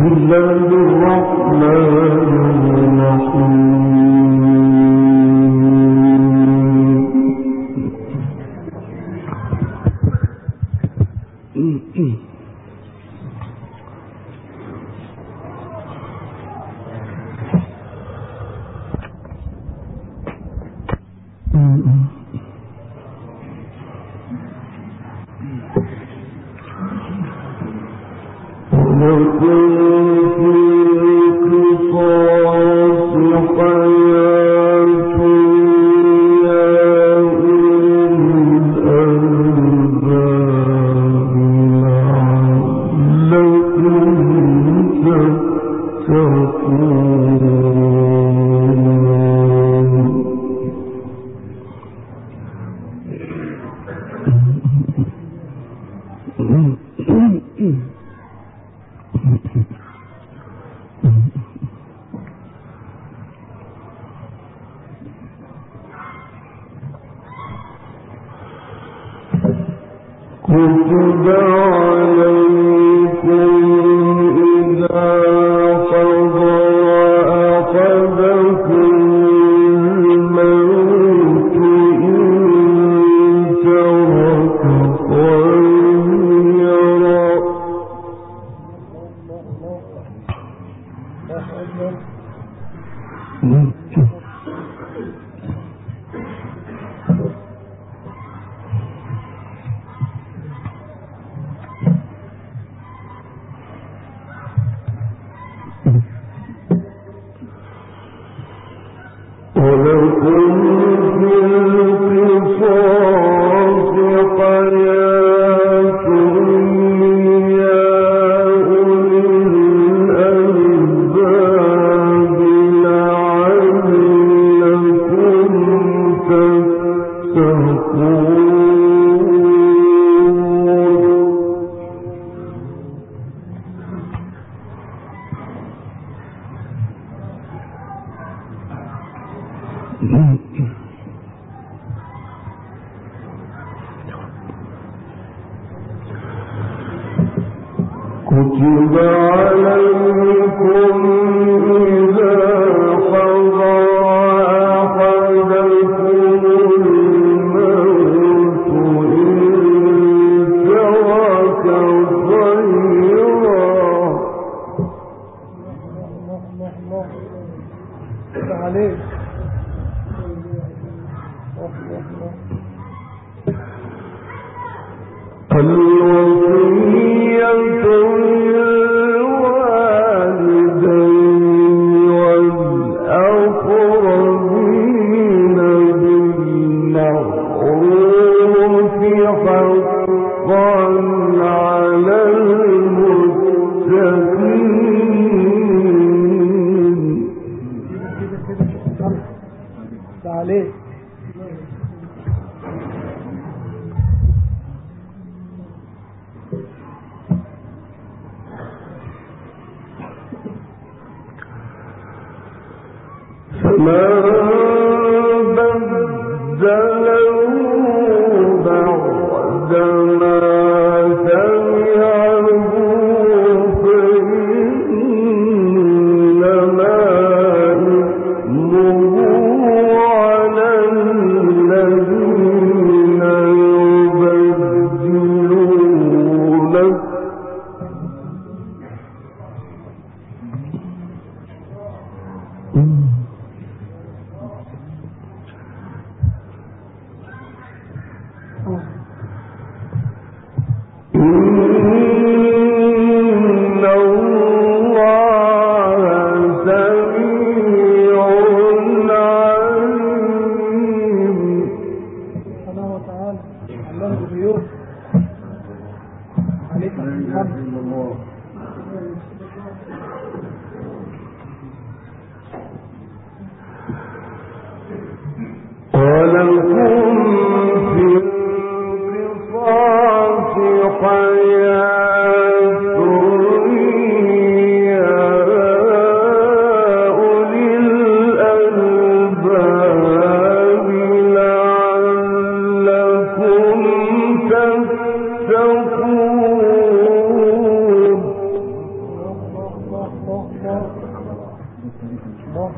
كتب عليكم إذا حضر أحدكم الموت إن ترك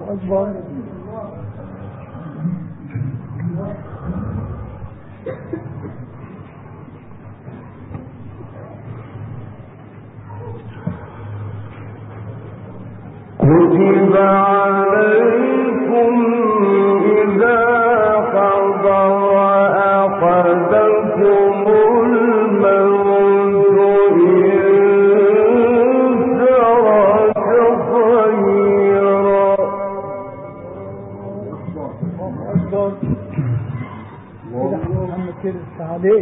أكبر. كتب عليكم إذا حضر أحدكم الموت إن ترك خيرا. أكبر. كده محمد كده عليك.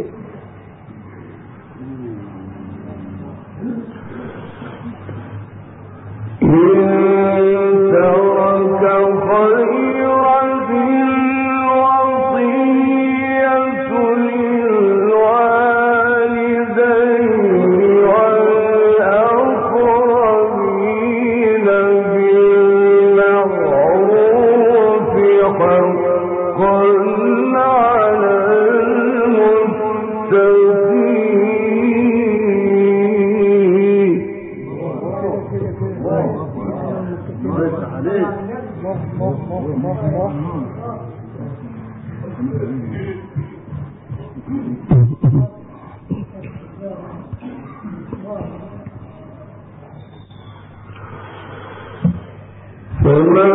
فمن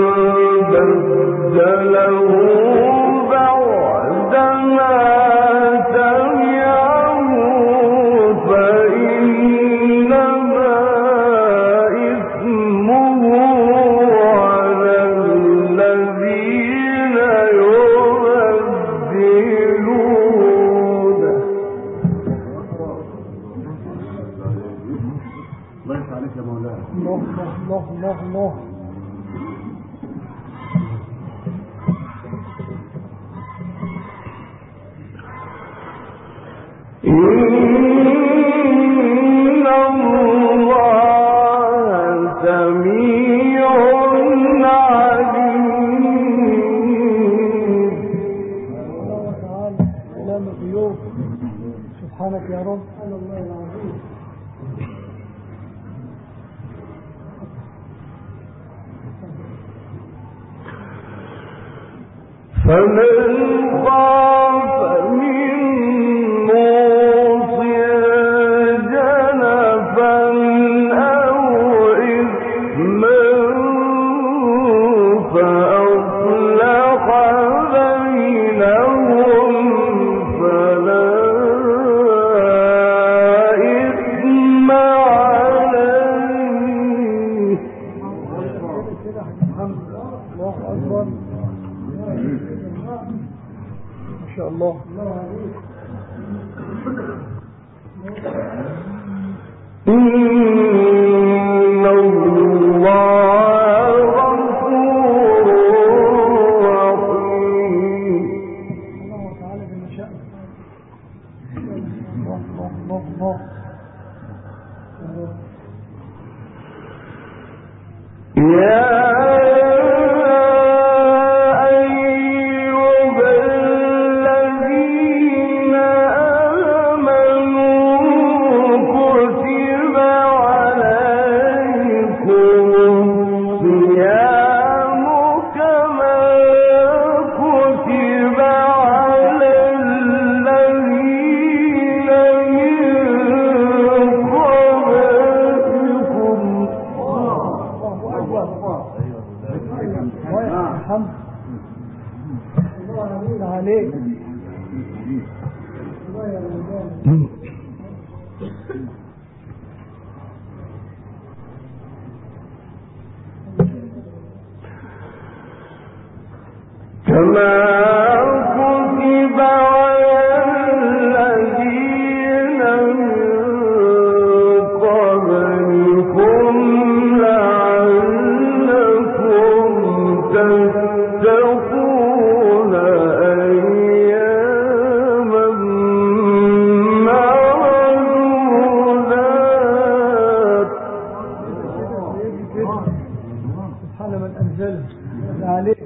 بدله بعدما سمعه فإنما إثمه على الذين يبدلونه. الله عليك يا مولانا. الله الله الله الله. إن الله سميع عليم. الله تعالى كلام الغيوب. سبحانك يا رب. سبحان الله العظيم. فمن خاف من موص جنفا أو إثما فأصلح بينهم فلا إثم عليه. الله أكبر. ما شاء الله. إن الله غفور رحيم. الله تعالى بما شاء. الله الله الله الله. يا كما كتب على الذين من قبلكم لعلكم تتقون أياما معدودات. سبحان من أنزله عليه.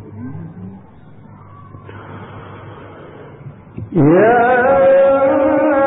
يا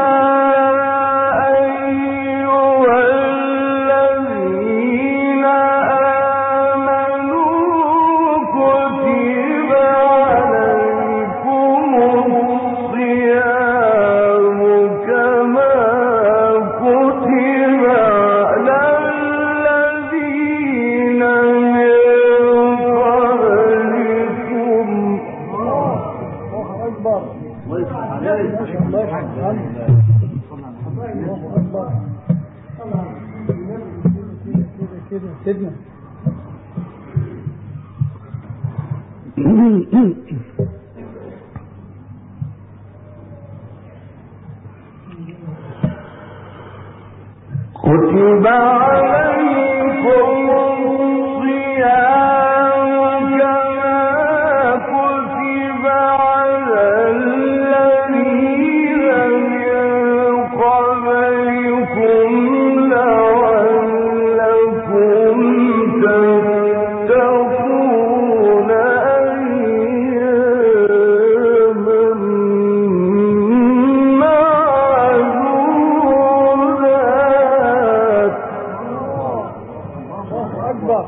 سيدنا. كتب عليكم الصيام كما كتب على الذين من قبلكم لعلكم تتقون أياما معدودات. الله أكبر.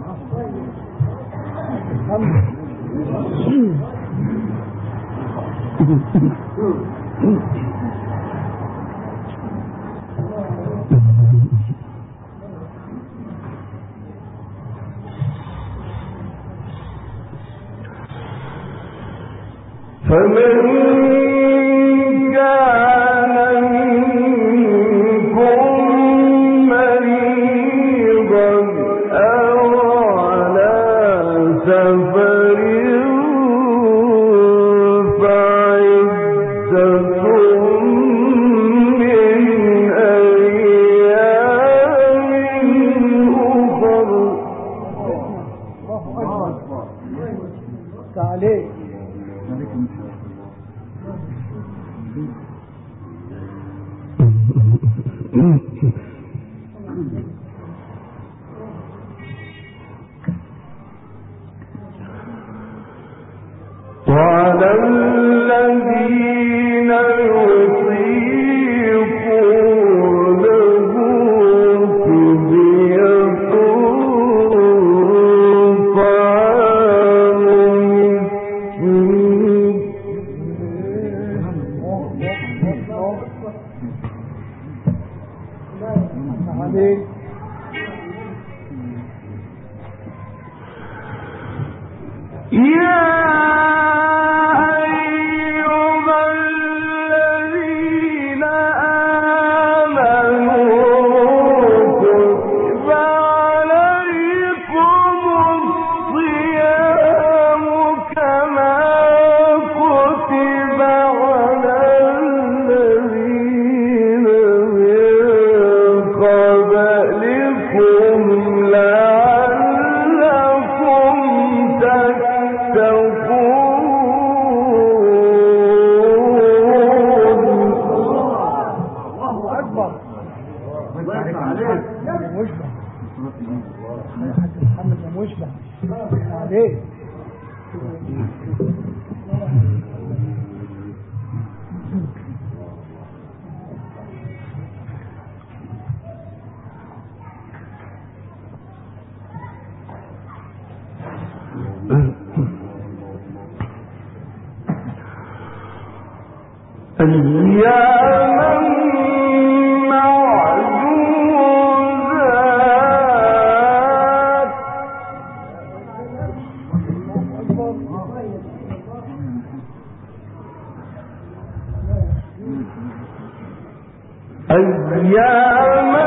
فمن كان منكم مريضا أو على سفر فعدة من أيام أخر. الله أكبر. تعالي. وعلى الذين يطيقونه فدية طعام مسكين. تعالي. يا أيها الذين آمنوا كتب عليكم الصيام كما كتب على الذين من قبلكم لعلكم الله أكبر. مشبع. حاج محمد مشبع. عليه. أياما معدودات. أياما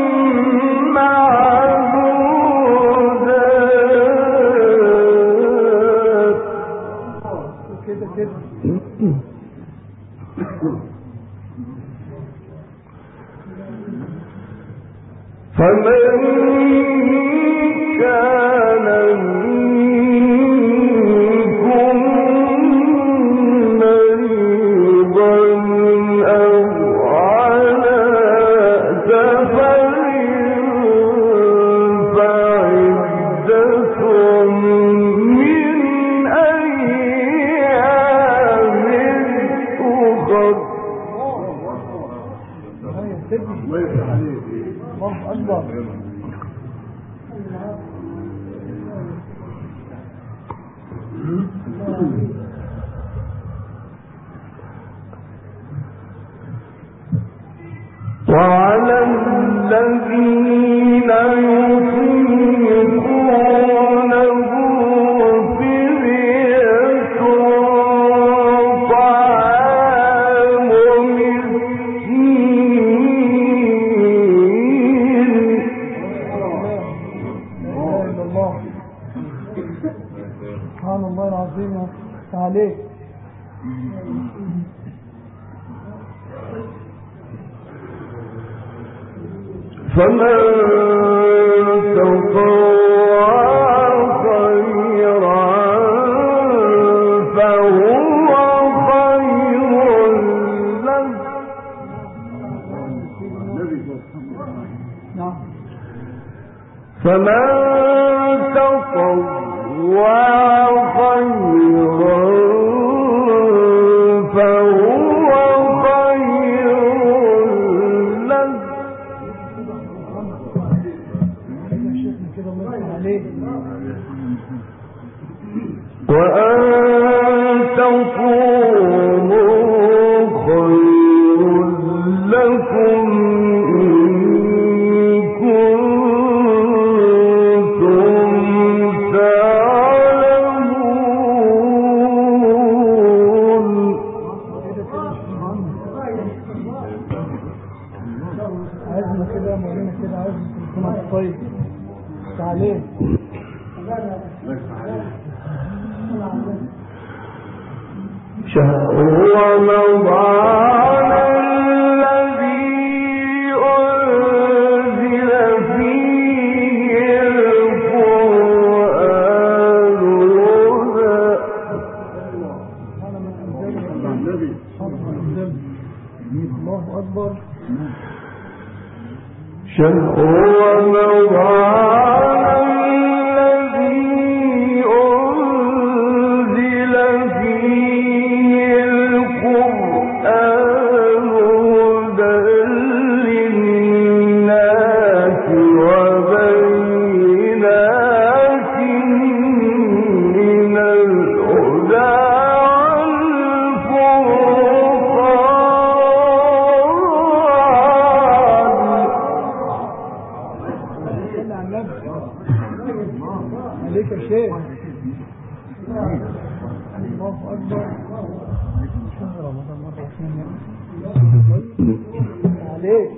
معدودات. كده كده. فمن كان منكم مريضا أو على سفر فعدة من أيام أخر. الله أكبر. وعلى الذين يطيقونه فدية طعام مسكين. سبحان الله العظيم عليك. فمن تطوع خيرا فهو خير له. فمن تطوع خيرا فهو خير له. وأن تصوموا خير لكم إن كنتم تعلمون. عايزنا كده مولانا كده، عايز تكون طيب تعليم. شهر رمضان الذي أنزل فيه القرآن هدى. الله أكبر. شهر رمضان الذي أنزل فيه القرآن هدى للناس وبينات من الهدى عليك يا شيخ. الله أكبر. شهر رمضان مرة واثنين عليك.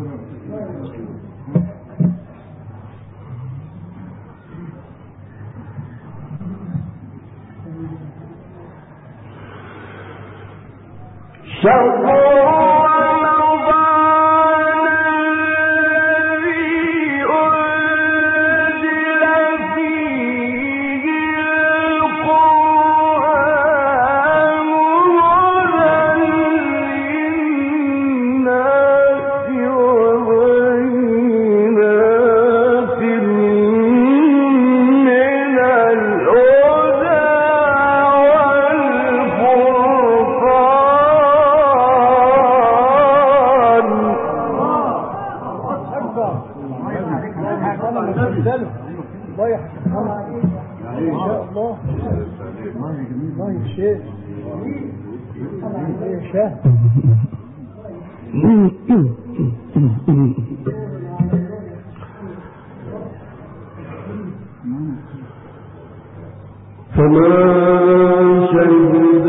فمن شهد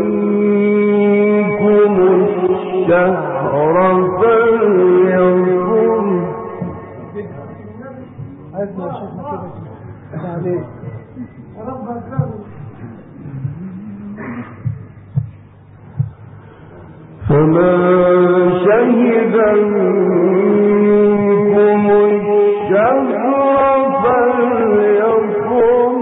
منكم الشهر فليصم. عايزنا شيخنا كده عليك. فمن شهد منكم الشهر فليصم.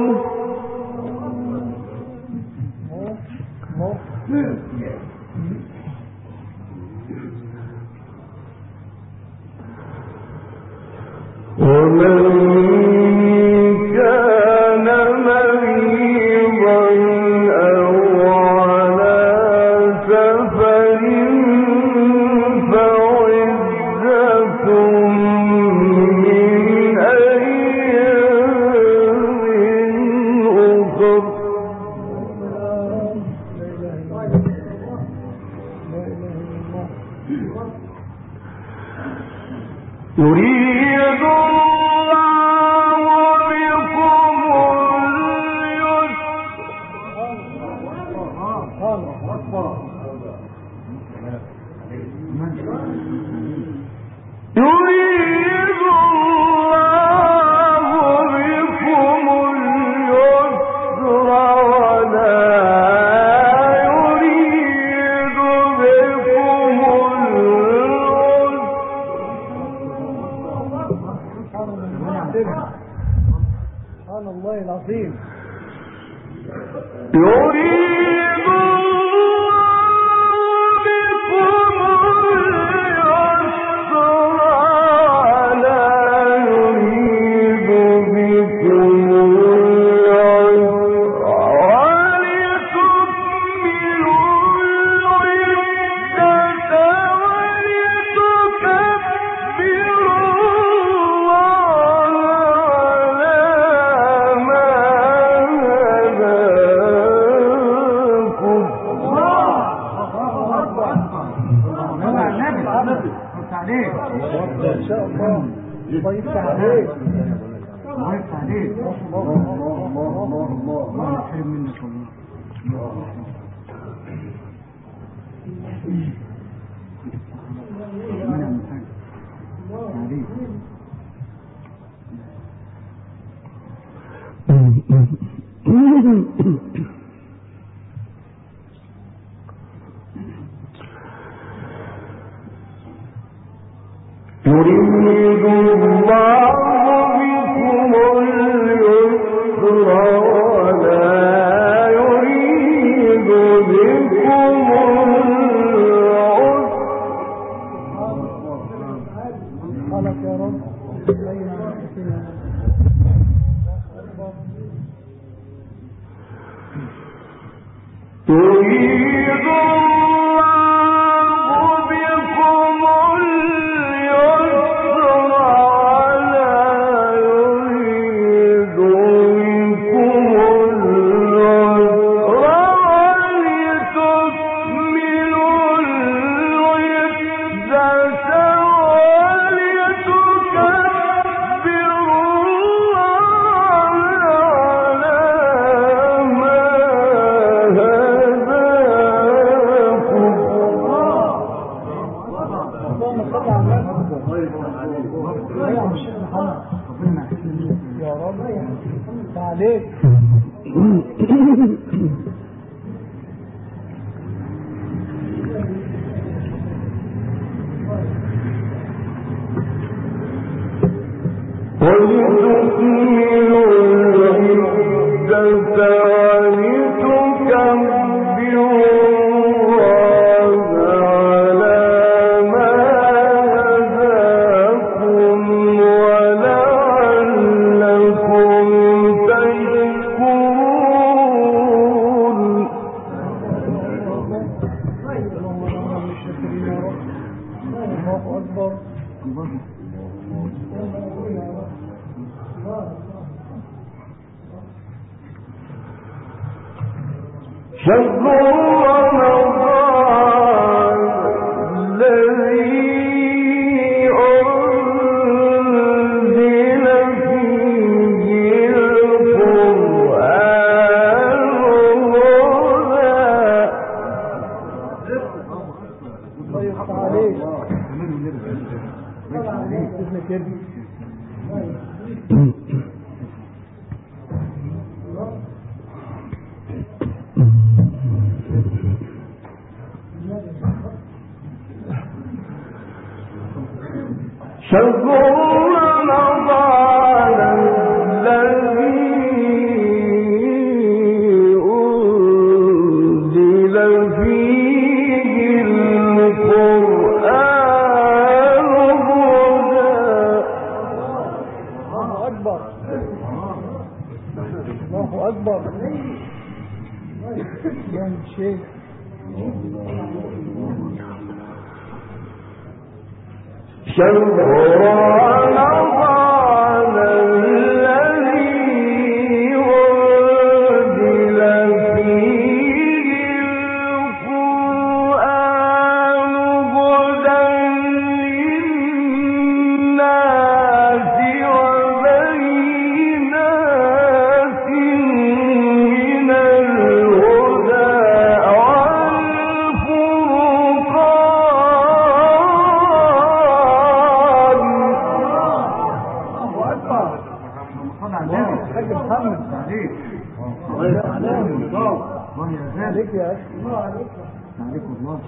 ومن كان مريضا أو على سفر فعدة سبحان الله العظيم. يريد الله بكم اليسر ولا يريد بكم العسر ولتكملوا العدة ولتكبروا ان شاء الله. الله يفتح عليك. الله يفتح عليك. الله يحرم منك يريد الله بكم اليسر ولا يريد بكم العسر. سبحانك يا رب. يريد الله بكم اليسر ولا يريد بكم العسر ولتكملوا العدة ولتكبروا الله على ما يا رب عليك. ولتكملوا العدة ولتكبروا شهر رمضان الذي أنزل فيه القرآن شهر رمضان الذي أنزل فيه القرآن هدى. الله أكبر. الله أكبر. يا شيخ شهر رمضان الذي أنزل فيه القرآن هدى للناس وبينات من الهدى عليك يا أخي. الله عليك. عليك والله.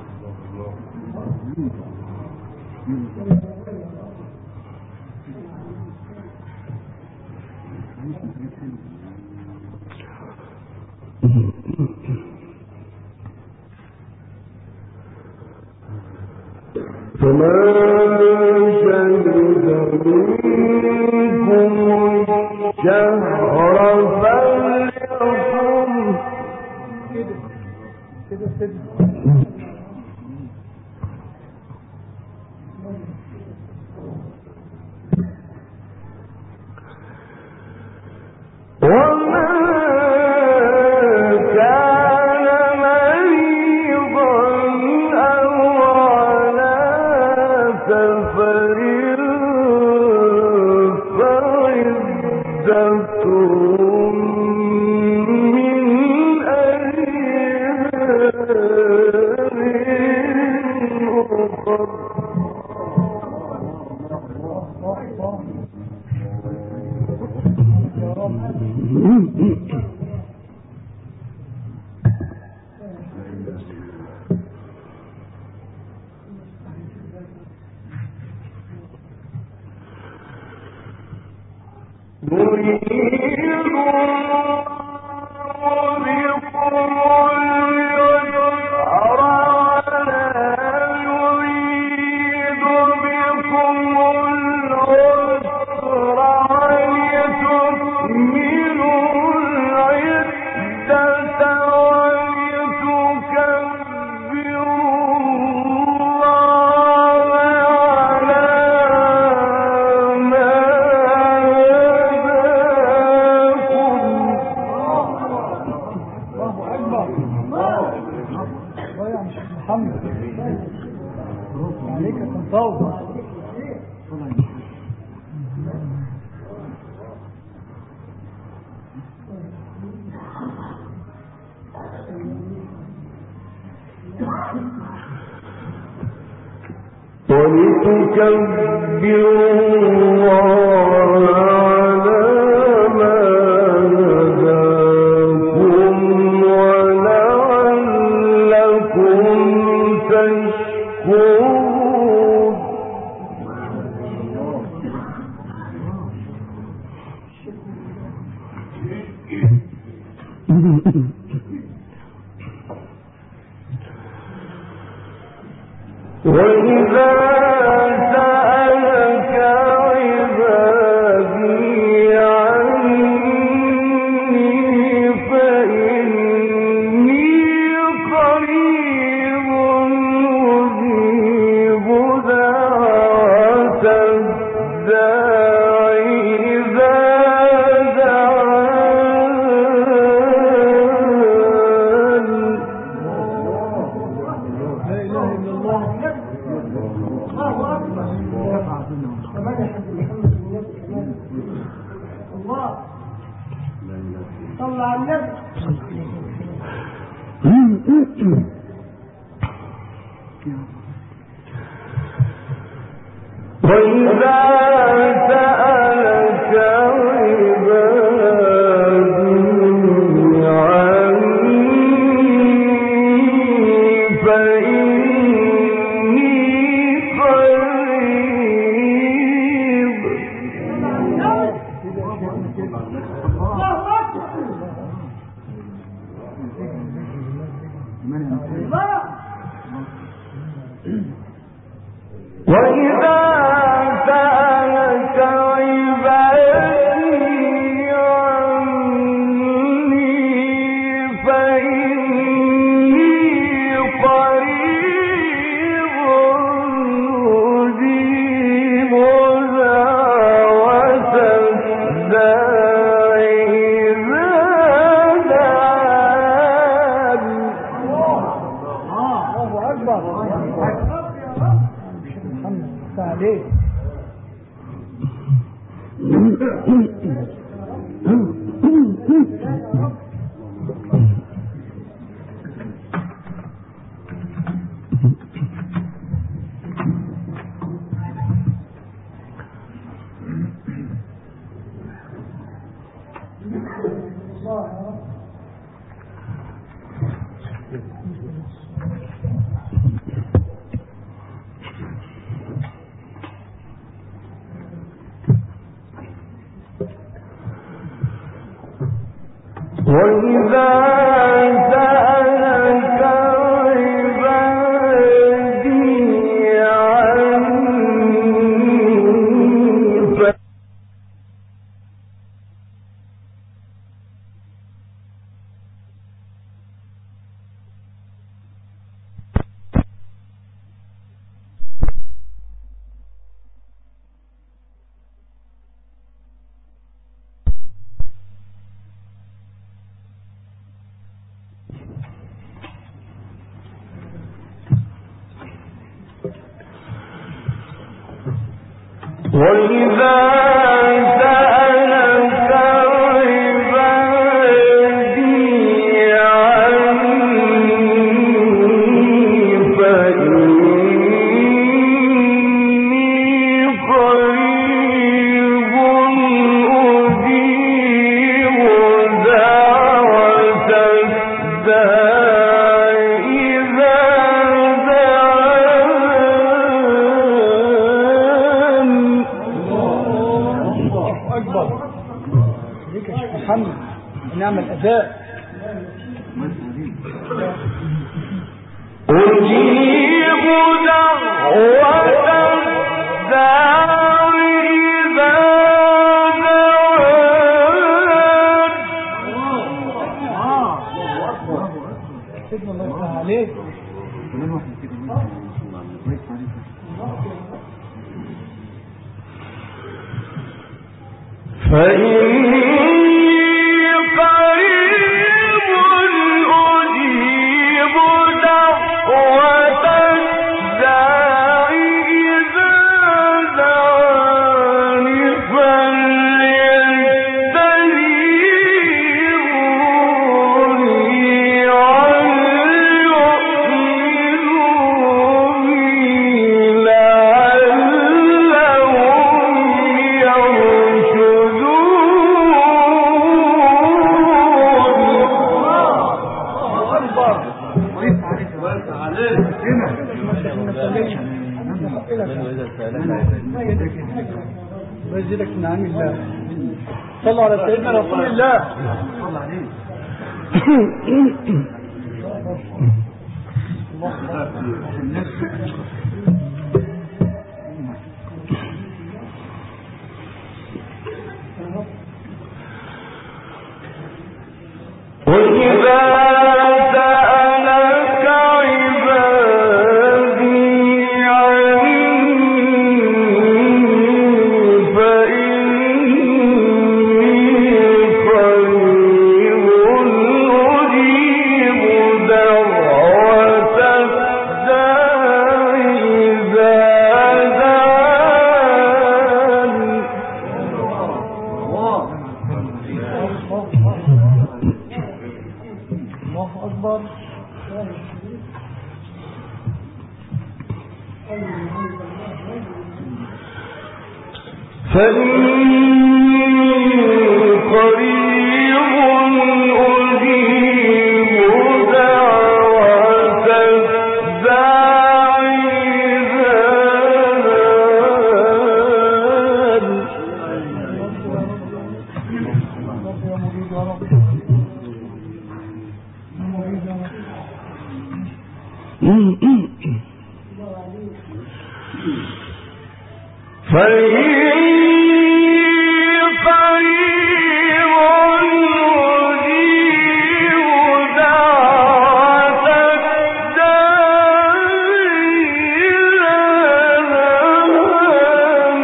وإذا سألك عبادي عني وإذا سألك عبادي عني فإني قريب أجيب دعوة الداع إذا دعان. أكبر ليك يا شيخ محمد نعمل أداء. أجيب دعوة الداع إذا دعان. سيدنا الله يفتح عليك. فإني قريب أجيب دعوة الداع إذا دعان فليستجيبوا لي وليؤمنوا بي ويزيدك من عام الله. صلوا على سيدنا رسول الله. وإذا سألك عبادي عني فإني قريب أجيب دعوة الداع إذا دعان. الله أكبر. فإني قريب أجيب دعوة الداع إذا دعان. يا مريد يا رب. يا مريد يا رب. فإني قريب أجيب دعوة الداع إذا دعان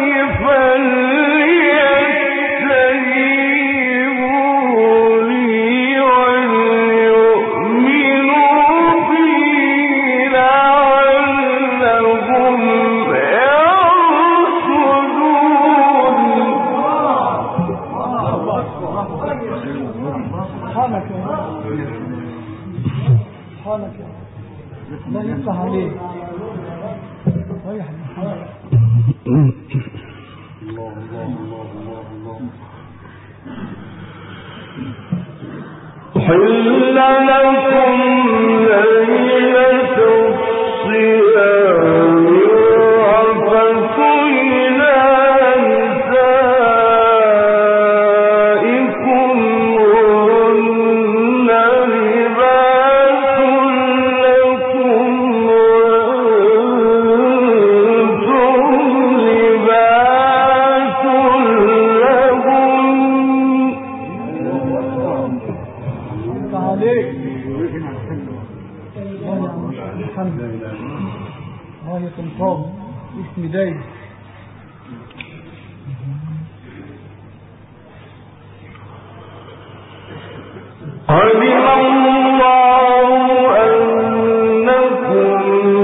فليستجيبوا لي وليؤمنوا بي لعلهم سبحانك يا رب. سبحانك يا رب. الله يفتح عليك. ريح محمد. حل لكم ليلة الصيام الرفث إلى نسائكم هن عليك. الحمد لله. غاية الفضل اسم دايم. علم الله أنكم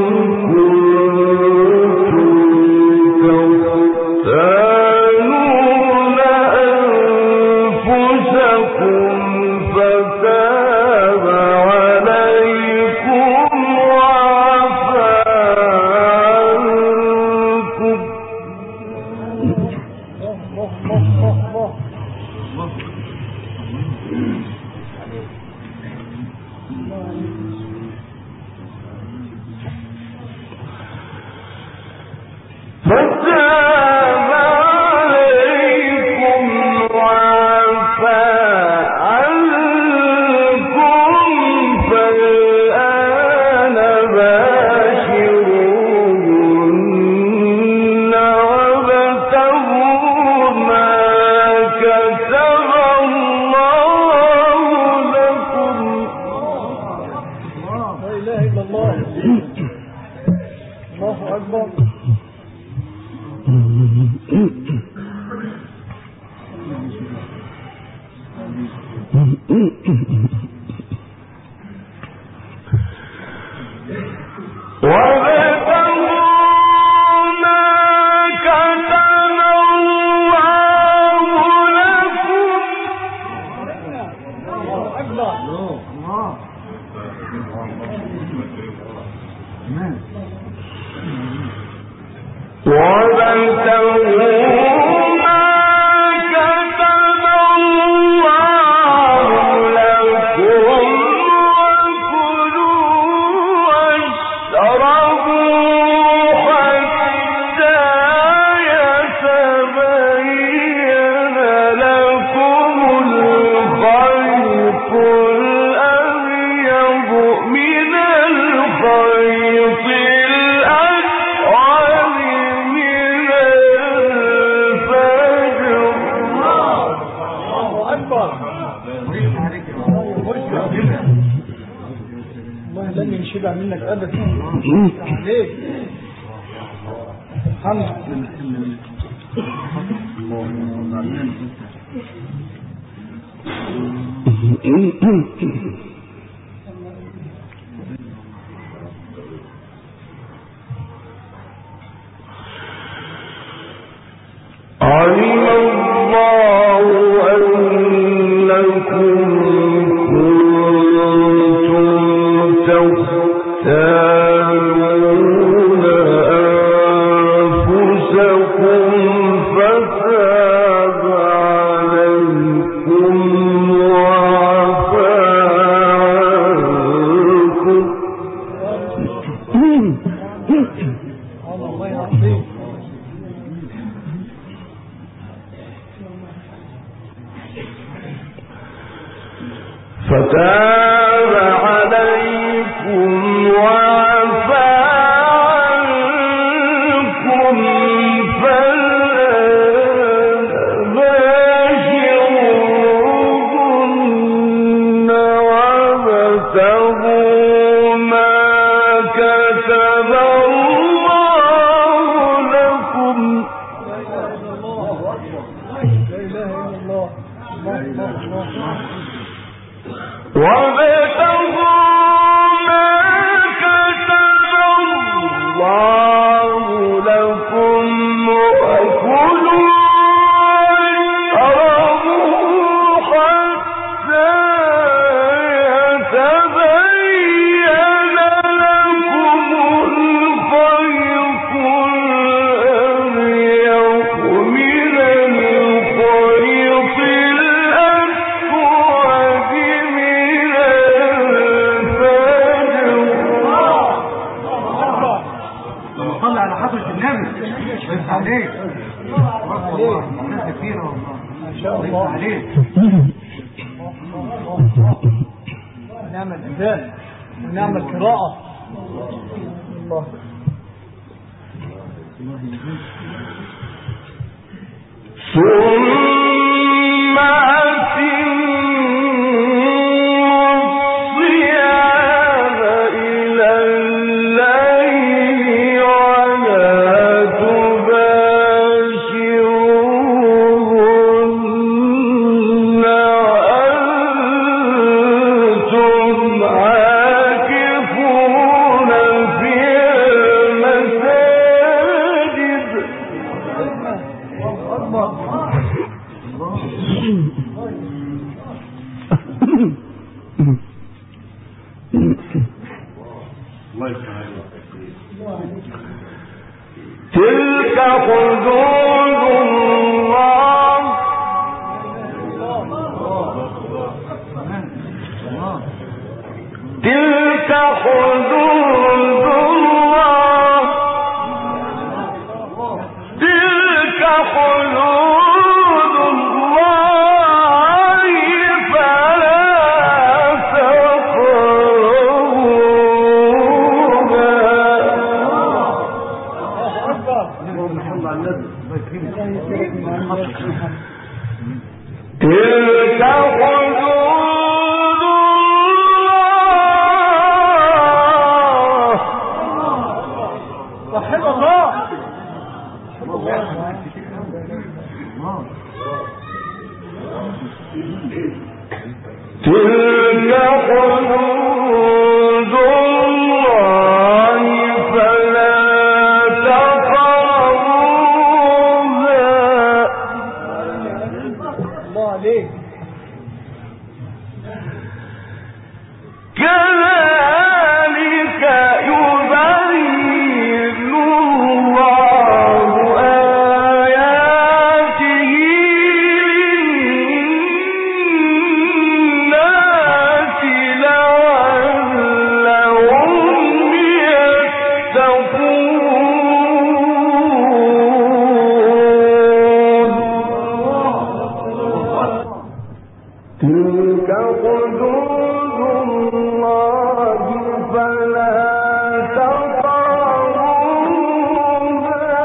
كنتم تختانون أنفسكم فتاب عليكم وعفى عنكم. فتاب عليكم وعفى عنكم فالآن باشروهن وابتغوا ما كتب الله لكم. لا إله إلا الله. الله أكبر. الله لن ينشبع منك أبدا. ليه؟ الحمد علم الله أنكم كنتم تختانون أنفسكم فتاب عليكم وعفى عنكم. الله العظيم. فتاب عليكم وعفى عنكم فالآن باشروهن وابتغوا ما كتب الله لكم. لا إله إلا الله. وابتغوا ما كتب الله لكم وكلوا واشربوا حتى يتبين لكم الخيط الأبيض من الخيط الأسود من الفجر. صلي على حضرة النبي. بس عليك. والله ناس كثيرة والله. ما شاء الله. عليك. نعمل أذان ونعمل قراءة. الله. ثم أتموا تلك حدود الله تلك حدود الله تلك حدود الله فلا تلك حدود الله صحيح الله تلك حدود الله فلا تقربوها الله عليك كذلك يبين الله آياته للناس لعلهم يتقون تلك حدود الله فلا تقربوها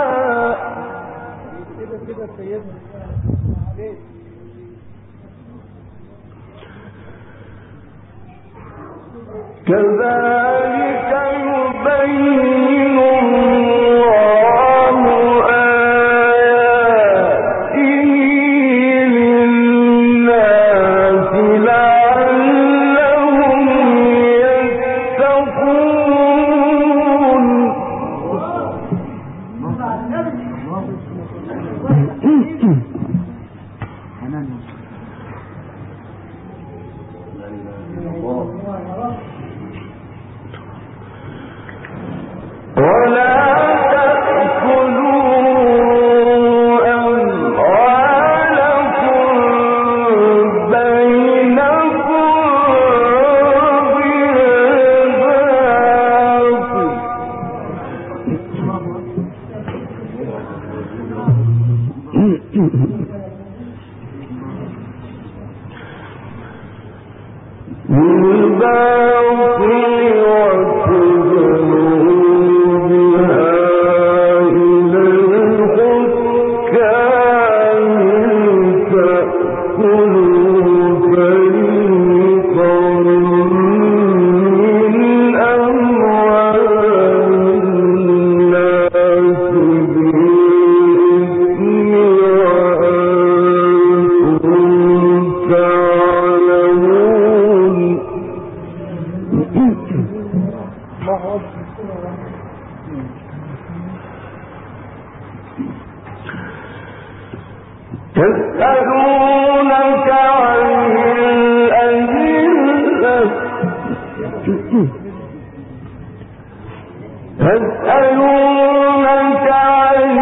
كده سيدنا عليك كذلك يبين الله آياته للناس لعلهم يتقون ولا تأكلوا أموالكم بينكم بالباطل يسألونك عن الأهلة يسألونك عن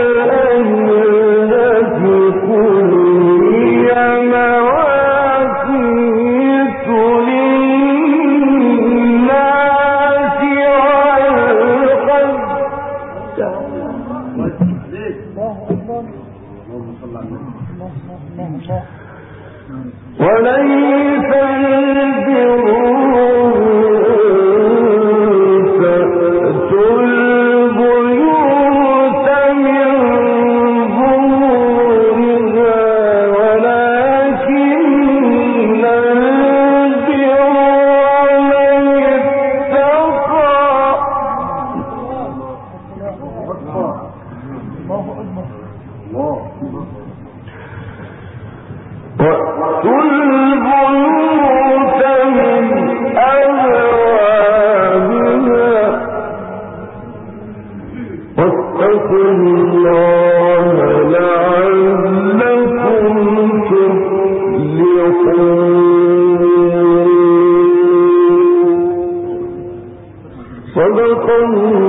الأهلة قل هي مواقيت للناس والحج وليس البر تأتوا البيوت من ظهورها ولكن البر من اتقى وأتوا البيوت من صدق الله